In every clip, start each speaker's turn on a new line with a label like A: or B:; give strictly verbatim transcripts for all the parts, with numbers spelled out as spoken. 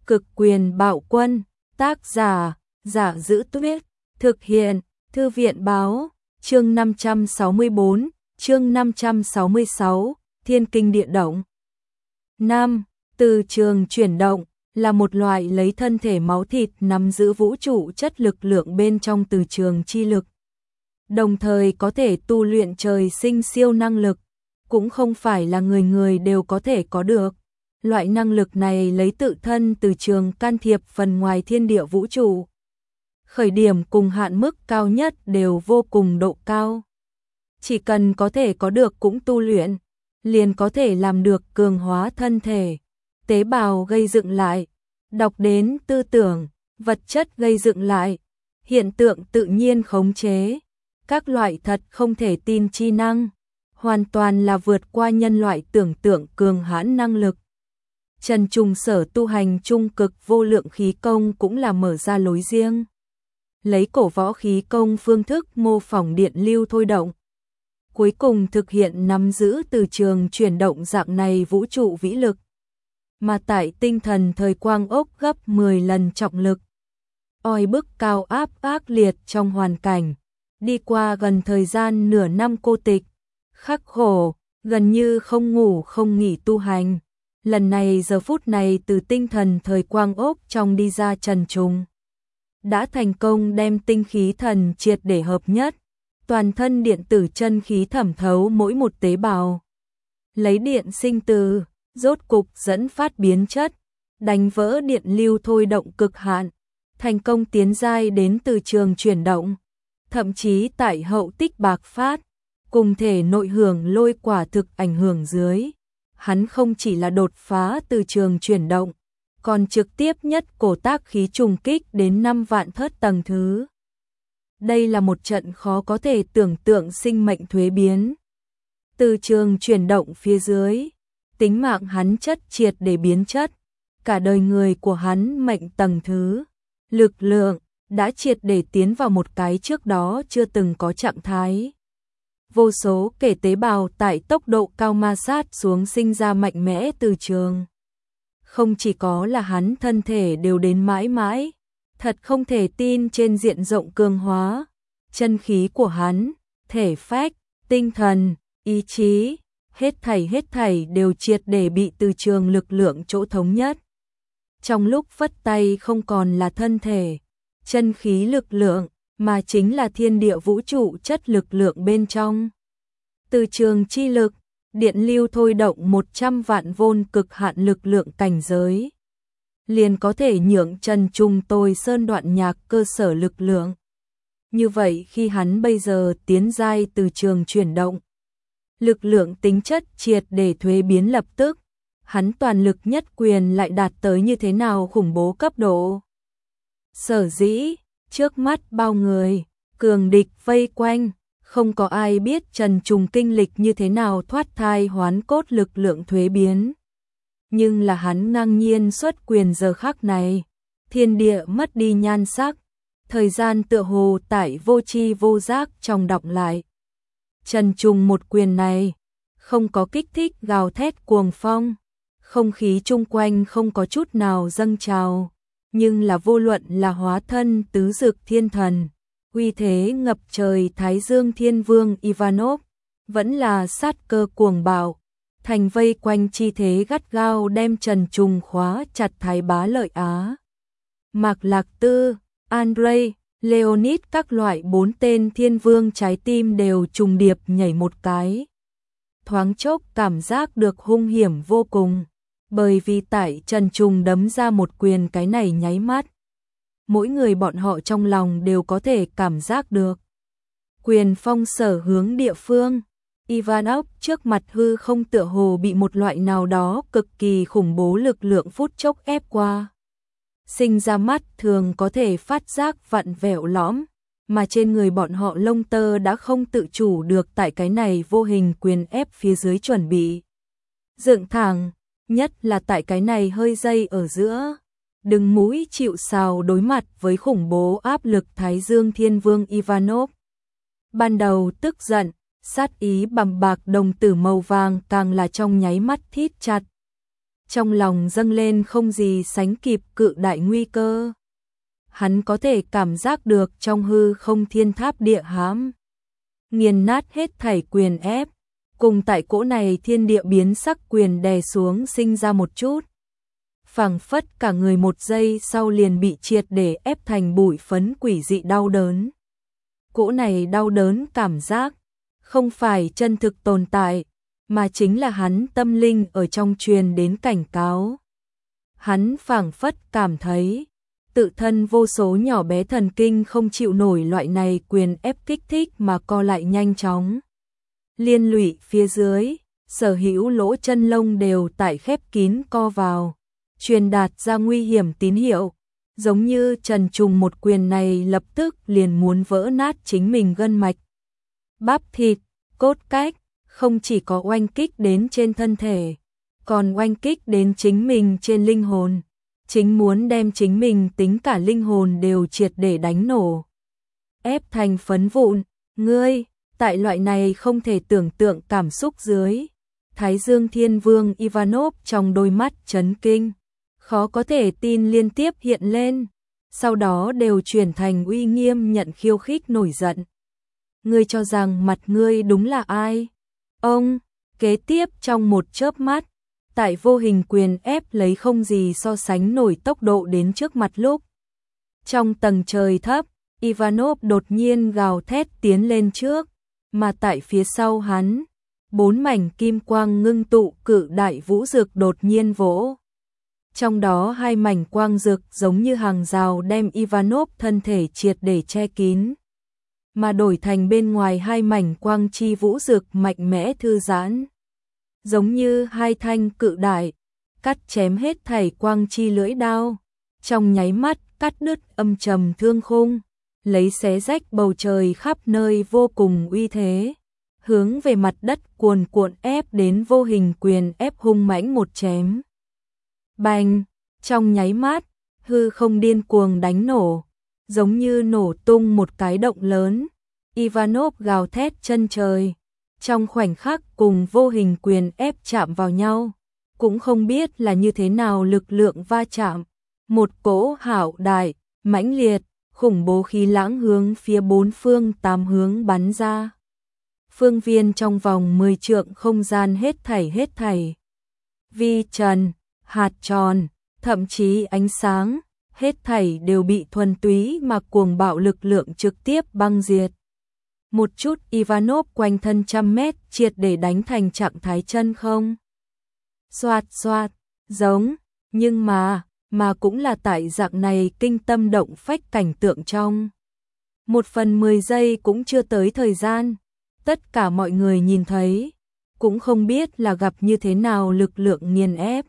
A: Cực quyền bạo quân, tác giả, Giả Giữ Tuyết, thực hiện, Thư viện báo, chương năm trăm sáu mươi bốn, chương năm trăm sáu mươi sáu, Thiên Kinh Địa Động. năm. Từ trường chuyển động là một loại lấy thân thể máu thịt nắm giữ vũ trụ chất lực lượng bên trong từ trường chi lực. Đồng thời có thể tu luyện trời sinh siêu năng lực, cũng không phải là người người đều có thể có được. Loại năng lực này lấy tự thân từ trường can thiệp phần ngoài thiên địa vũ trụ. Khởi điểm cùng hạn mức cao nhất đều vô cùng độ cao. Chỉ cần có thể có được cũng tu luyện, liền có thể làm được cường hóa thân thể, tế bào gây dựng lại, đọc đến tư tưởng, vật chất gây dựng lại, hiện tượng tự nhiên khống chế, các loại thật không thể tin chi năng, hoàn toàn là vượt qua nhân loại tưởng tượng cường hãn năng lực. Trần Trùng sở tu hành trung cực vô lượng khí công cũng là mở ra lối riêng. Lấy cổ võ khí công phương thức mô phỏng điện lưu thôi động. Cuối cùng thực hiện nắm giữ từ trường chuyển động dạng này vũ trụ vĩ lực. Mà tại tinh thần thời quang ốc gấp mười lần trọng lực. Oi bức cao áp ác liệt trong hoàn cảnh. Đi qua gần thời gian nửa năm cô tịch. Khắc khổ, gần như không ngủ không nghỉ tu hành. Lần này giờ phút này từ tinh thần thời quang ốc trong đi ra Trần Trùng. Đã thành công đem tinh khí thần triệt để hợp nhất. Toàn thân điện tử chân khí thẩm thấu mỗi một tế bào. Lấy điện sinh từ, rốt cục dẫn phát biến chất. Đánh vỡ điện lưu thôi động cực hạn. Thành công tiến giai đến từ trường chuyển động. Thậm chí tại hậu tích bạc phát. Cùng thể nội hưởng lôi quả thực ảnh hưởng dưới. Hắn không chỉ là đột phá từ trường chuyển động, còn trực tiếp nhất cổ tác khí trùng kích đến năm vạn thớt tầng thứ. Đây là một trận khó có thể tưởng tượng sinh mệnh thuế biến. Từ trường chuyển động phía dưới, tính mạng hắn chất triệt để biến chất, cả đời người của hắn mệnh tầng thứ, lực lượng đã triệt để tiến vào một cái trước đó chưa từng có trạng thái. Vô số kể tế bào tại tốc độ cao ma sát xuống sinh ra mạnh mẽ từ trường. Không chỉ có là hắn thân thể đều đến mãi mãi, thật không thể tin trên diện rộng cường hóa, chân khí của hắn, thể phách, tinh thần, ý chí, hết thảy hết thảy đều triệt để bị từ trường lực lượng chỗ thống nhất. Trong lúc phất tay không còn là thân thể, chân khí lực lượng, mà chính là thiên địa vũ trụ chất lực lượng bên trong. Từ trường chi lực, điện lưu thôi động một trăm vạn vôn cực hạn lực lượng cảnh giới. Liền có thể nhượng Trần Trùng tôi sơn đoạn nhạc cơ sở lực lượng. Như vậy khi hắn bây giờ tiến giai từ trường chuyển động, lực lượng tính chất triệt để thuế biến lập tức, hắn toàn lực nhất quyền lại đạt tới như thế nào khủng bố cấp độ. Sở dĩ, trước mắt bao người, cường địch vây quanh, không có ai biết Trần Trùng kinh lịch như thế nào thoát thai hoán cốt lực lượng thuế biến. Nhưng là hắn ngang nhiên xuất quyền giờ khắc này, thiên địa mất đi nhan sắc, thời gian tựa hồ tại vô tri vô giác trong đọng lại. Trần Trùng một quyền này, không có kích thích gào thét cuồng phong, không khí chung quanh không có chút nào dâng trào, nhưng là vô luận là hóa thân tứ dực thiên thần, uy thế ngập trời Thái Dương Thiên Vương Ivanov, vẫn là sát cơ cuồng bạo, thành vây quanh chi thế gắt gao đem Trần Trùng khóa chặt Thái Bá Lợi Á. Mạc Lạc Tư, Andrei, Leonid các loại bốn tên thiên vương trái tim đều trùng điệp nhảy một cái. Thoáng chốc cảm giác được hung hiểm vô cùng, bởi vì tại Trần Trùng đấm ra một quyền cái này nháy mắt. Mỗi người bọn họ trong lòng đều có thể cảm giác được. Quyền phong sở hướng địa phương, Ivanov trước mặt hư không tựa hồ bị một loại nào đó cực kỳ khủng bố lực lượng phút chốc ép qua. Sinh ra mắt thường có thể phát giác vặn vẹo lõm, mà trên người bọn họ lông tơ đã không tự chủ được tại cái này vô hình quyền ép phía dưới chuẩn bị. Dựng thẳng, nhất là tại cái này hơi dây ở giữa. Đừng mũi chịu sào đối mặt với khủng bố áp lực Thái Dương Thiên Vương Ivanov. Ban đầu tức giận, sát ý bằm bạc đồng tử màu vàng càng là trong nháy mắt thít chặt. trong lòng dâng lên không gì sánh kịp cự đại nguy cơ. Hắn có thể cảm giác được trong hư không thiên tháp địa hãm, nghiền nát hết thảy quyền ép, cùng tại cỗ này thiên địa biến sắc quyền đè xuống sinh ra một chút. Phảng phất cả người một giây sau liền bị triệt để ép thành bụi phấn, quỷ dị đau đớn. Cỗ này đau đớn cảm giác không phải chân thực tồn tại, mà chính là hắn tâm linh ở trong truyền đến cảnh cáo. Hắn phảng phất cảm thấy tự thân vô số nhỏ bé thần kinh không chịu nổi loại này quyền ép kích thích mà co lại nhanh chóng. Liên lụy phía dưới, sở hữu lỗ chân lông đều tại khép kín co vào, truyền đạt ra nguy hiểm tín hiệu, giống như trần trùng một quyền này lập tức liền muốn vỡ nát chính mình gân mạch. Bắp thịt, cốt cách, không chỉ có oanh kích đến trên thân thể, còn oanh kích đến chính mình trên linh hồn, chính muốn đem chính mình tính cả linh hồn đều triệt để đánh nổ, ép thành phấn vụn. Ngươi, tại loại này không thể tưởng tượng cảm xúc dưới, Thái Dương Thiên Vương Ivanov trong đôi mắt chấn kinh, khó có thể tin liên tiếp hiện lên, sau đó đều chuyển thành uy nghiêm nhận khiêu khích nổi giận. Ngươi cho rằng mặt ngươi đúng là ai? Ông, kế tiếp trong một chớp mắt, tại vô hình quyền ép lấy không gì so sánh nổi tốc độ đến trước mặt lúc. Trong tầng trời thấp, Ivanov đột nhiên gào thét tiến lên trước, mà tại phía sau hắn, bốn mảnh kim quang ngưng tụ cự đại vũ dược đột nhiên vỗ. Trong đó hai mảnh quang dược giống như hàng rào đem Ivanov thân thể triệt để che kín, mà đổi thành bên ngoài hai mảnh quang chi vũ dược mạnh mẽ thư giãn, giống như hai thanh cự đại, cắt chém hết thảy quang chi lưỡi đao, trong nháy mắt cắt đứt âm trầm thương khung, lấy xé rách bầu trời khắp nơi vô cùng uy thế, hướng về mặt đất cuồn cuộn ép đến vô hình quyền ép hung mãnh một chém. Bành, trong nháy mắt, hư không điên cuồng đánh nổ, giống như nổ tung một cái động lớn. Ivanov gào thét chân trời, trong khoảnh khắc cùng vô hình quyền ép chạm vào nhau, cũng không biết là như thế nào lực lượng va chạm, một cỗ hạo đại, mãnh liệt, khủng bố khí lãng hướng phía bốn phương tám hướng bắn ra. Phương viên trong vòng mười trượng không gian hết thảy hết thảy, vi trần, hạt tròn, thậm chí ánh sáng, hết thảy đều bị thuần túy mà cuồng bạo lực lượng trực tiếp băng diệt. Một chút Ivanov quanh thân trăm mét triệt để đánh thành trạng thái chân không. Xoạt xoạt, giống, nhưng mà, mà cũng là tại dạng này kinh tâm động phách cảnh tượng trong. Một phần mười giây cũng chưa tới thời gian, tất cả mọi người nhìn thấy, cũng không biết là gặp như thế nào lực lượng nghiền ép.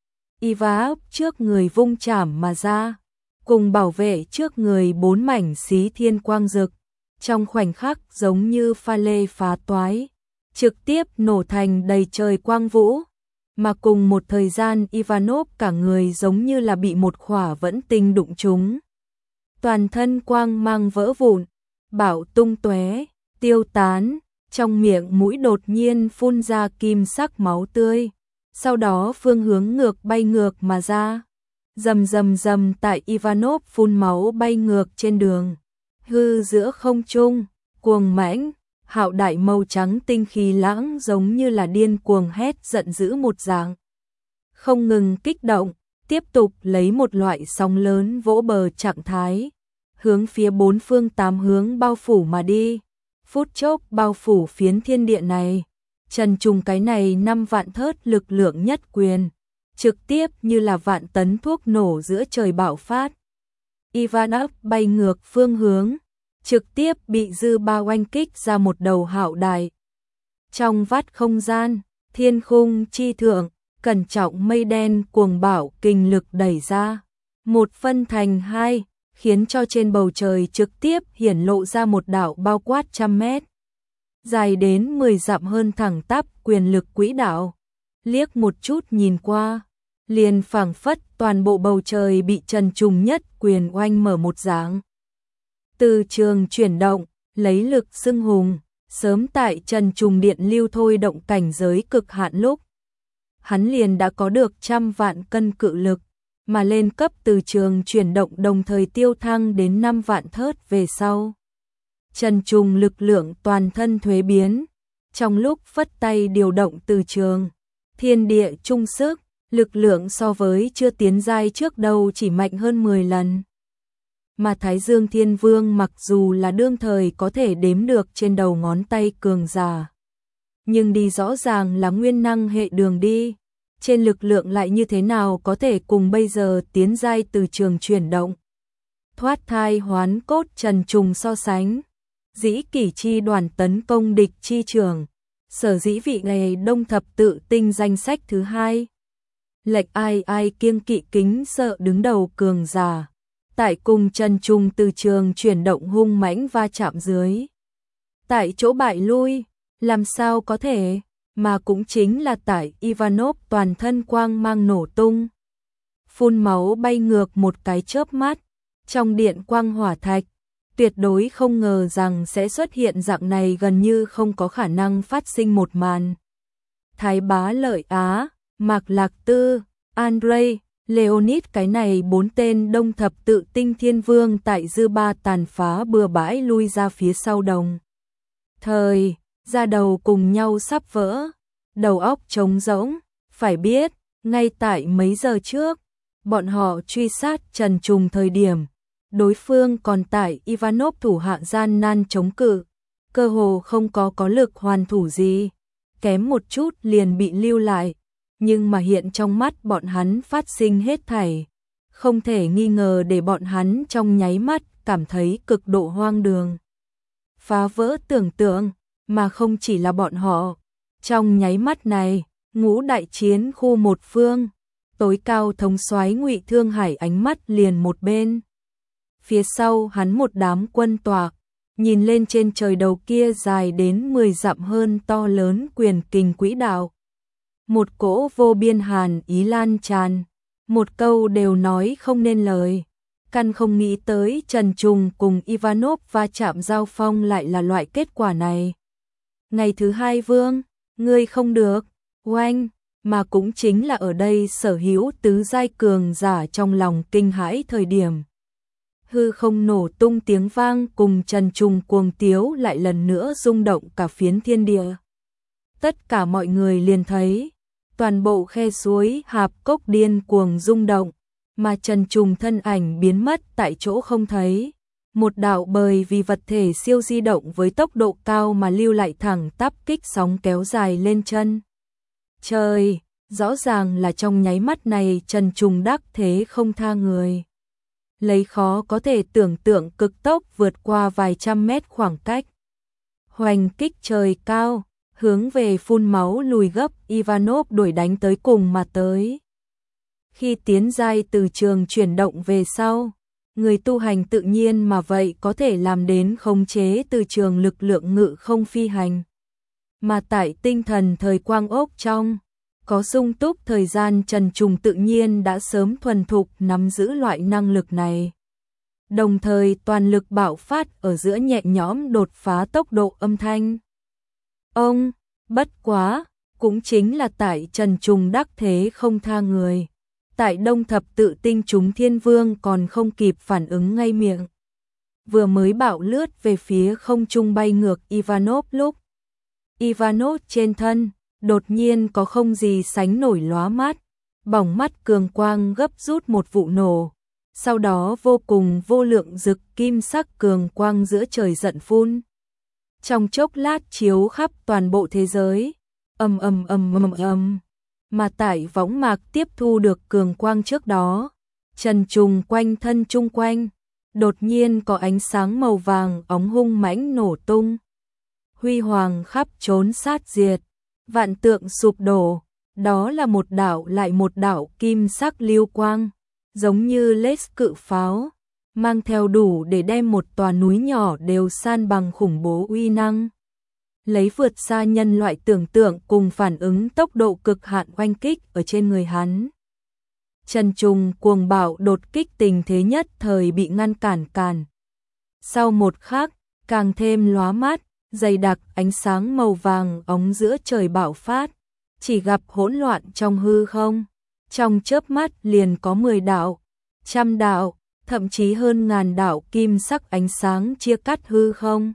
A: Ivanov trước người vung chảm mà ra, cùng bảo vệ trước người bốn mảnh xí thiên quang dực, trong khoảnh khắc giống như pha lê phá toái, trực tiếp nổ thành đầy trời quang vũ, mà cùng một thời gian Ivanov cả người giống như là bị một khỏa vẫn tinh đụng trúng. Toàn thân quang mang vỡ vụn, bạo tung tóe, tiêu tán, trong miệng mũi đột nhiên phun ra kim sắc máu tươi, sau đó phương hướng ngược bay ngược mà ra. Rầm rầm rầm tại Ivanov phun máu bay ngược trên đường. Hư giữa không trung, cuồng mãnh, hạo đại màu trắng tinh khí lãng giống như là điên cuồng hét giận dữ một dạng. Không ngừng kích động, tiếp tục lấy một loại sóng lớn vỗ bờ trạng thái, hướng phía bốn phương tám hướng bao phủ mà đi. Phút chốc bao phủ phiến thiên địa này, trần trùng cái này năm vạn thớt lực lượng nhất quyền, trực tiếp như là vạn tấn thuốc nổ giữa trời bạo phát. Ivanov bay ngược phương hướng, trực tiếp bị dư ba oanh kích ra một đầu hạo đài. Trong vắt không gian, thiên khung chi thượng, cẩn trọng mây đen cuồng bạo kinh lực đẩy ra, một phân thành hai, khiến cho trên bầu trời trực tiếp hiển lộ ra một đạo bao quát trăm mét, dài đến mười dặm hơn thẳng tắp quyền lực quỹ đạo. Liếc một chút nhìn qua, liền phảng phất toàn bộ bầu trời bị trần trùng nhất quyền oanh mở một dáng. Từ trường chuyển động, lấy lực xưng hùng, sớm tại trần trùng điện lưu thôi động cảnh giới cực hạn lúc. hắn liền đã có được trăm vạn cân cự lực, mà lên cấp từ trường chuyển động đồng thời tiêu thăng đến năm vạn thớt về sau. Trần Trùng lực lượng toàn thân thuế biến, trong lúc phất tay điều động từ trường, thiên địa chung sức, lực lượng so với chưa tiến giai trước đâu chỉ mạnh hơn mười lần. Mà Thái Dương Thiên Vương mặc dù là đương thời có thể đếm được trên đầu ngón tay cường giả, nhưng đi rõ ràng là nguyên năng hệ đường đi, trên lực lượng lại như thế nào có thể cùng bây giờ tiến giai từ trường chuyển động. Thoát thai hoán cốt Trần Trùng so sánh, dĩ kỷ chi đoàn tấn công địch chi trường, sở dĩ vị này đông thập tự tinh danh sách thứ hai. Lệch ai ai kiêng kỵ kính sợ đứng đầu cường giả, tại cùng Trần Trùng từ trường chuyển động hung mãnh va chạm dưới. Tại chỗ bại lui, làm sao có thể, mà cũng chính là tại Ivanov toàn thân quang mang nổ tung. Phun máu bay ngược một cái chớp mắt, trong điện quang hỏa thạch, tuyệt đối không ngờ rằng sẽ xuất hiện dạng này gần như không có khả năng phát sinh một màn. Thái Bá Lợi Á, Mạc Lạc Tư, Andrei, Leonid cái này bốn tên đông thập tự tinh thiên vương tại dư ba tàn phá bừa bãi lui ra phía sau đồng. Thời, ra đầu cùng nhau sắp vỡ, đầu óc trống rỗng, phải biết, ngay tại mấy giờ trước, bọn họ truy sát Trần Trùng thời điểm, đối phương còn tại Ivanov thủ hạ gian nan chống cự, cơ hồ không có có lực hoàn thủ gì, kém một chút liền bị lưu lại, nhưng mà hiện trong mắt bọn hắn phát sinh hết thảy, không thể nghi ngờ để bọn hắn trong nháy mắt cảm thấy cực độ hoang đường. Phá vỡ tưởng tượng, mà không chỉ là bọn họ, trong nháy mắt này, ngũ đại chiến khu một phương, tối cao thống soái Ngụy Thương Hải ánh mắt liền một bên. Phía sau hắn một đám quân tọa, nhìn lên trên trời đầu kia dài đến mười dặm hơn to lớn quyền kình quỹ đạo. Một cỗ vô biên hàn ý lan tràn, một câu đều nói không nên lời. Căn không nghĩ tới Trần Trùng cùng Ivanov va chạm giao phong lại là loại kết quả này. Ngày thứ hai vương, ngươi không được, oanh, mà cũng chính là ở đây sở hữu tứ giai cường giả trong lòng kinh hãi thời điểm. Hư không nổ tung tiếng vang cùng Trần Trùng cuồng tiếu lại lần nữa rung động cả phiến thiên địa. Tất cả mọi người liền thấy, toàn bộ khe suối hạp cốc điên cuồng rung động, mà Trần Trùng thân ảnh biến mất tại chỗ không thấy. Một đạo bời vì vật thể siêu di động với tốc độ cao mà lưu lại thẳng tắp kích sóng kéo dài lên chân. Trời, rõ ràng là trong nháy mắt này Trần Trùng đắc thế không tha người. Lấy khó có thể tưởng tượng cực tốc vượt qua vài trăm mét khoảng cách. Hoành kích trời cao, hướng về phun máu lùi gấp Ivanov đuổi đánh tới cùng mà tới. Khi tiến giai từ trường chuyển động về sau, người tu hành tự nhiên mà vậy có thể làm đến khống chế từ trường lực lượng ngự không phi hành. Mà tại tinh thần thời quang ốc trong, có sung túc thời gian Trần Trùng tự nhiên đã sớm thuần thục nắm giữ loại năng lực này. Đồng thời toàn lực bạo phát ở giữa nhẹ nhõm đột phá tốc độ âm thanh. Ông, bất quá, cũng chính là tại Trần Trùng đắc thế không tha người. Tại đông thập tự tinh chúng thiên vương còn không kịp phản ứng ngay miệng. Vừa mới bạo lướt về phía không trung bay ngược Ivanov lúc. Ivanov trên thân, đột nhiên có không gì sánh nổi lóa mắt, bỏng mắt cường quang gấp rút một vụ nổ. Sau đó vô cùng vô lượng rực kim sắc cường quang giữa trời giận phun. Trong chốc lát chiếu khắp toàn bộ thế giới, ầm ầm ầm ầm ầm. Mà tại võng mạc tiếp thu được cường quang trước đó, Trần Trùng quanh thân chung quanh, đột nhiên có ánh sáng màu vàng óng hung mãnh nổ tung. Huy hoàng khắp trốn sát diệt, vạn tượng sụp đổ, đó là một đạo lại một đạo kim sắc lưu quang, giống như lết cự pháo, mang theo đủ để đem một tòa núi nhỏ đều san bằng khủng bố uy năng. Lấy vượt xa nhân loại tưởng tượng cùng phản ứng tốc độ cực hạn oanh kích ở trên người hắn. Trần Trùng cuồng bạo đột kích tình thế nhất thời bị ngăn cản cản. Sau một khắc, càng thêm lóa mắt, dày đặc ánh sáng màu vàng óng giữa trời bạo phát. chỉ gặp hỗn loạn trong hư không. Trong chớp mắt liền có mười đạo, trăm đạo, thậm chí hơn ngàn đạo kim sắc ánh sáng chia cắt hư không,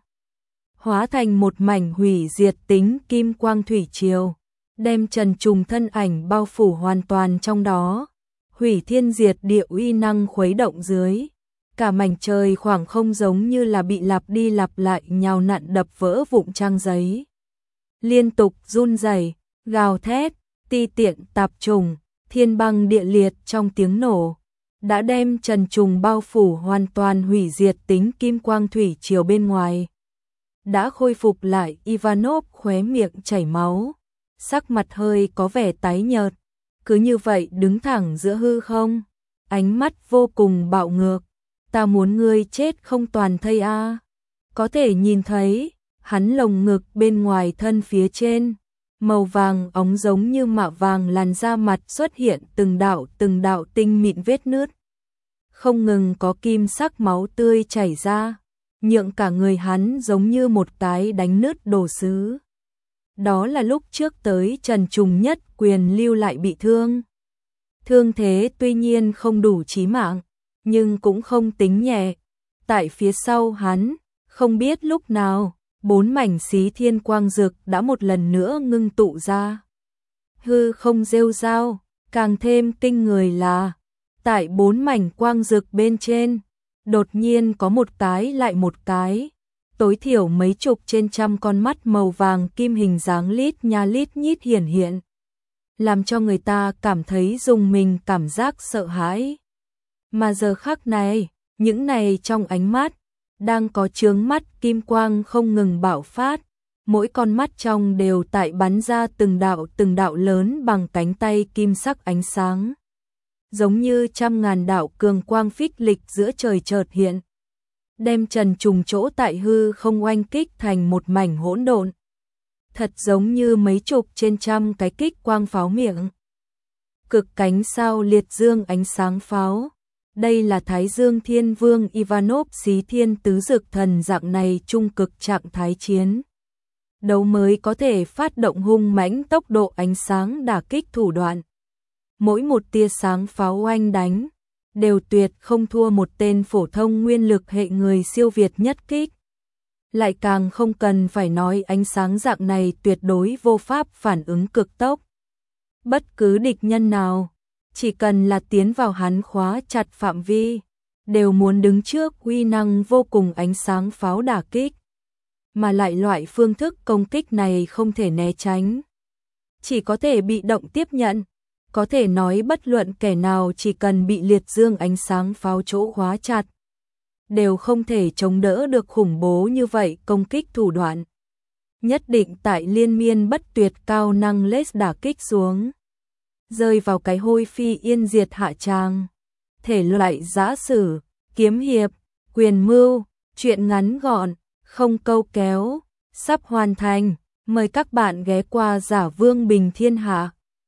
A: hóa thành một mảnh hủy diệt tính kim quang thủy triều, đem Trần Trùng thân ảnh bao phủ hoàn toàn trong đó. Hủy thiên diệt địa uy năng khuấy động dưới, cả mảnh trời khoảng không giống như là bị lặp đi lặp lại nhào nặn đập vỡ vụn trang giấy. Liên tục run rẩy, gào thét, ti tiện tạp trùng, thiên băng địa liệt trong tiếng nổ, đã đem Trần Trùng bao phủ hoàn toàn hủy diệt tính kim quang thủy triều bên ngoài. Đã khôi phục lại, Ivanov khóe miệng chảy máu, sắc mặt hơi có vẻ tái nhợt, cứ như vậy đứng thẳng giữa hư không, ánh mắt vô cùng bạo ngược. Ta muốn ngươi chết không toàn thây a. Có thể nhìn thấy, hắn lồng ngực bên ngoài thân phía trên, màu vàng óng giống như mạ vàng làn da mặt xuất hiện từng đạo từng đạo tinh mịn vết nứt. Không ngừng có kim sắc máu tươi chảy ra, nhượng cả người hắn giống như một cái đánh nứt đồ sứ. Đó là lúc trước tới Trần Trùng nhất quyền lưu lại bị thương. Thương thế tuy nhiên không đủ chí mạng, nhưng cũng không tính nhẹ. Tại phía sau hắn, không biết lúc nào, bốn mảnh xí thiên quang dực đã một lần nữa ngưng tụ ra. Hư không rêu rao, càng thêm kinh người là, tại bốn mảnh quang dực bên trên, đột nhiên có một cái lại một cái, tối thiểu mấy chục trên trăm con mắt màu vàng kim hình dáng lít nha lít nhít hiển hiện, làm cho người ta cảm thấy rùng mình, cảm giác sợ hãi. Mà giờ khắc này, những này trong ánh mắt, đang có chướng mắt kim quang không ngừng bạo phát, mỗi con mắt trong đều tại bắn ra từng đạo từng đạo lớn bằng cánh tay kim sắc ánh sáng. Giống như trăm ngàn đạo cường quang phích lịch giữa trời chợt hiện, đem Trần Trùng chỗ tại hư không oanh kích thành một mảnh hỗn độn. Thật giống như mấy chục trên trăm cái kích quang pháo miệng. Cực cánh sao liệt dương ánh sáng pháo. Đây là Thái Dương Thiên Vương Ivanov xí thiên tứ dực thần dạng này trung cực trạng thái chiến đấu mới có thể phát động hung mãnh tốc độ ánh sáng đả kích thủ đoạn. Mỗi một tia sáng pháo oanh đánh, đều tuyệt không thua một tên phổ thông nguyên lực hệ người siêu việt nhất kích. Lại càng không cần phải nói ánh sáng dạng này tuyệt đối vô pháp phản ứng cực tốc. Bất cứ địch nhân nào, chỉ cần là tiến vào hắn khóa chặt phạm vi, đều muốn đứng trước uy năng vô cùng ánh sáng pháo đả kích. Mà lại loại phương thức công kích này không thể né tránh, chỉ có thể bị động tiếp nhận. Có thể nói bất luận kẻ nào chỉ cần bị liệt dương ánh sáng pháo chỗ khóa chặt, đều không thể chống đỡ được khủng bố như vậy công kích thủ đoạn. Nhất định tại liên miên bất tuyệt cao năng laser đả kích xuống, rơi vào cái hôi phi yên diệt hạ tràng. Thể loại giã sử, kiếm hiệp, quyền mưu, truyện ngắn gọn, không câu kéo, sắp hoàn thành. Mời các bạn ghé qua Giả Vương Bình Thiên Hạ.